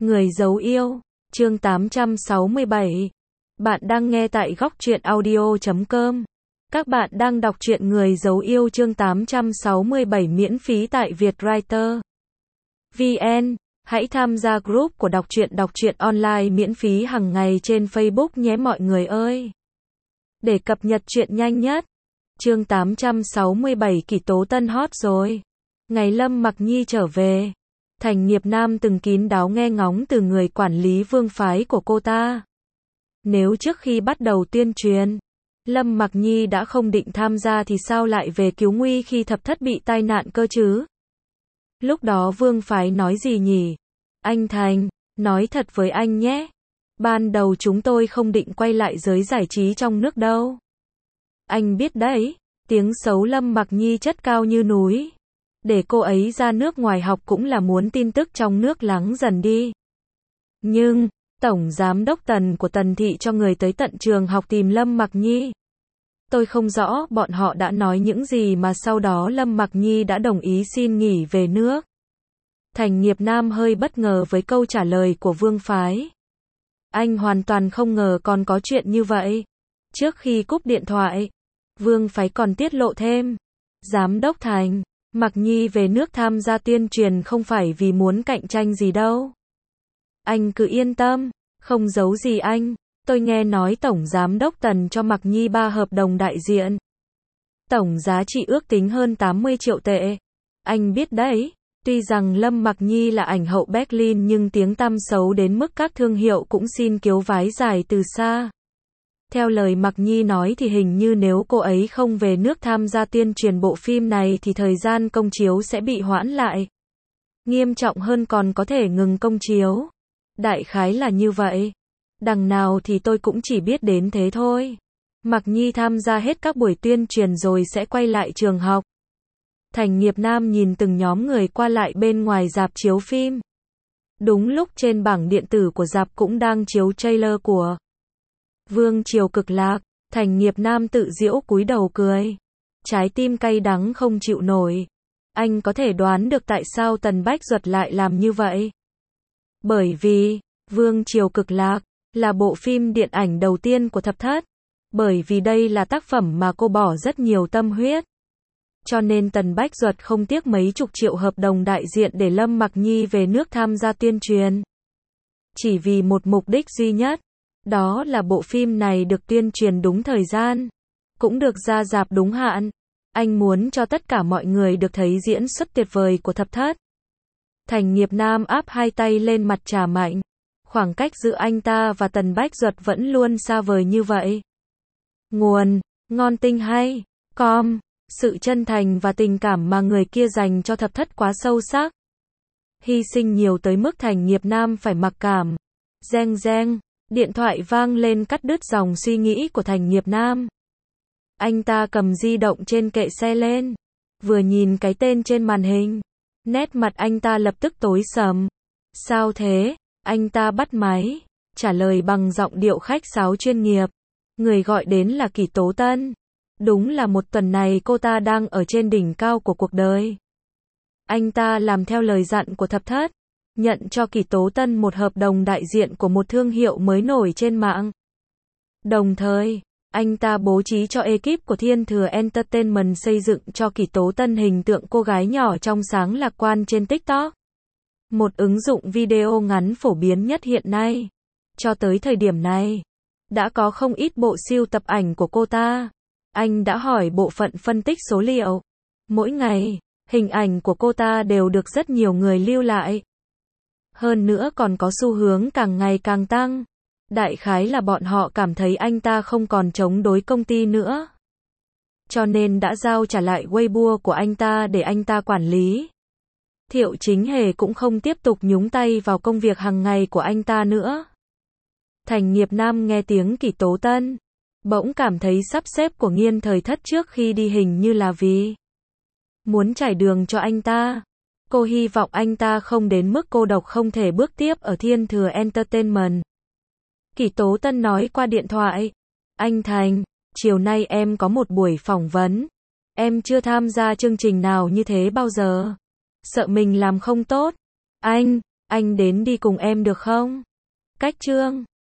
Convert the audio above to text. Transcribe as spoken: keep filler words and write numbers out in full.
Người giấu yêu, chương tám trăm sáu mươi bảy. Bạn đang nghe tại góc truyện audio chấm com. Các bạn đang đọc truyện Người giấu yêu chương tám trăm sáu mươi bảy miễn phí tại Vietwriter chấm vn. Hãy tham gia group của đọc truyện đọc truyện online miễn phí hàng ngày trên Facebook nhé mọi người ơi. Để cập nhật truyện nhanh nhất. Chương tám trăm sáu mươi bảy Kỷ Tố Tân hot rồi. Ngày Lâm Mặc Nhi trở về, Thành Nghiệp Nam từng kín đáo nghe ngóng từ người quản lý vương phái của cô ta. Nếu trước khi bắt đầu tuyên truyền, Lâm Mặc Nhi đã không định tham gia thì sao lại về cứu nguy khi thập thất bị tai nạn cơ chứ? Lúc đó vương phái nói gì nhỉ? Anh Thành, nói thật với anh nhé. Ban đầu chúng tôi không định quay lại giới giải trí trong nước đâu. Anh biết đấy, tiếng xấu Lâm Mặc Nhi chất cao như núi. Để cô ấy ra nước ngoài học cũng là muốn tin tức trong nước lắng dần đi. Nhưng, Tổng Giám đốc Tần của Tần Thị cho người tới tận trường học tìm Lâm Mặc Nhi. Tôi không rõ bọn họ đã nói những gì mà sau đó Lâm Mặc Nhi đã đồng ý xin nghỉ về nước. Thành Nghiệp Nam hơi bất ngờ với câu trả lời của Vương Phái. Anh hoàn toàn không ngờ còn có chuyện như vậy. Trước khi cúp điện thoại, Vương Phái còn tiết lộ thêm. Giám đốc Thành, Mặc Nhi về nước tham gia tuyên truyền không phải vì muốn cạnh tranh gì đâu. Anh cứ yên tâm, không giấu gì anh. Tôi nghe nói Tổng Giám đốc Tần cho Mặc Nhi ba hợp đồng đại diện. Tổng giá trị ước tính hơn tám mươi triệu tệ. Anh biết đấy, tuy rằng Lâm Mặc Nhi là ảnh hậu Berlin nhưng tiếng tăm xấu đến mức các thương hiệu cũng xin kiếu vái giải từ xa. Theo lời Mặc Nhi nói thì hình như nếu cô ấy không về nước tham gia tuyên truyền bộ phim này thì thời gian công chiếu sẽ bị hoãn lại. Nghiêm trọng hơn còn có thể ngừng công chiếu. Đại khái là như vậy. Đằng nào thì tôi cũng chỉ biết đến thế thôi. Mặc Nhi tham gia hết các buổi tuyên truyền rồi sẽ quay lại trường học. Thành Nghiệp Nam nhìn từng nhóm người qua lại bên ngoài rạp chiếu phim. Đúng lúc trên bảng điện tử của rạp cũng đang chiếu trailer của Vương Triều Cực Lạc. Thành Nghiệp Nam tự giễu cúi đầu cười. Trái tim cay đắng không chịu nổi. Anh có thể đoán được tại sao Tần Bách Duật lại làm như vậy. Bởi vì, Vương Triều Cực Lạc là bộ phim điện ảnh đầu tiên của thập thất. Bởi vì đây là tác phẩm mà cô bỏ rất nhiều tâm huyết. Cho nên Tần Bách Duật không tiếc mấy chục triệu hợp đồng đại diện để Lâm Mặc Nhi về nước tham gia tuyên truyền. Chỉ vì một mục đích duy nhất. Đó là bộ phim này được tuyên truyền đúng thời gian. Cũng được ra rạp đúng hạn. Anh muốn cho tất cả mọi người được thấy diễn xuất tuyệt vời của thập thất. Thành Nghiệp Nam áp hai tay lên mặt trà mạnh. Khoảng cách giữa anh ta và Tần Bách Duật vẫn luôn xa vời như vậy. Nguồn, ngon tinh hay, com. Sự chân thành và tình cảm mà người kia dành cho thập thất quá sâu sắc. Hy sinh nhiều tới mức Thành Nghiệp Nam phải mặc cảm. Reng reng, điện thoại vang lên cắt đứt dòng suy nghĩ của Thành Nghiệp Nam. Anh ta cầm di động trên kệ xe lên. Vừa nhìn cái tên trên màn hình. Nét mặt anh ta lập tức tối sầm. Sao thế? Anh ta bắt máy. Trả lời bằng giọng điệu khách sáo chuyên nghiệp. Người gọi đến là Kỷ Tố Tân. Đúng là một tuần này cô ta đang ở trên đỉnh cao của cuộc đời. Anh ta làm theo lời dặn của thập thất. Nhận cho Kỷ Tố Tân một hợp đồng đại diện của một thương hiệu mới nổi trên mạng. Đồng thời, anh ta bố trí cho ekip của Thiên Thừa Entertainment xây dựng cho Kỷ Tố Tân hình tượng cô gái nhỏ trong sáng lạc quan trên TikTok. Một ứng dụng video ngắn phổ biến nhất hiện nay. Cho tới thời điểm này, đã có không ít bộ sưu tập ảnh của cô ta. Anh đã hỏi bộ phận phân tích số liệu. Mỗi ngày, hình ảnh của cô ta đều được rất nhiều người lưu lại. Hơn nữa còn có xu hướng càng ngày càng tăng. Đại khái là bọn họ cảm thấy anh ta không còn chống đối công ty nữa. Cho nên đã giao trả lại Weibo của anh ta để anh ta quản lý. Thiệu Chính Hề cũng không tiếp tục nhúng tay vào công việc hàng ngày của anh ta nữa. Thành Nghiệp Nam nghe tiếng Kỷ Tố Tân. Bỗng cảm thấy sắp xếp của Nghiên Thời Thất trước khi đi hình như là vì muốn trải đường cho anh ta. Cô hy vọng anh ta không đến mức cô độc không thể bước tiếp ở Thiên Thừa Entertainment. Kỷ Tố Tân nói qua điện thoại. Anh Thành, chiều nay em có một buổi phỏng vấn. Em chưa tham gia chương trình nào như thế bao giờ. Sợ mình làm không tốt. Anh, anh đến đi cùng em được không? Cách chương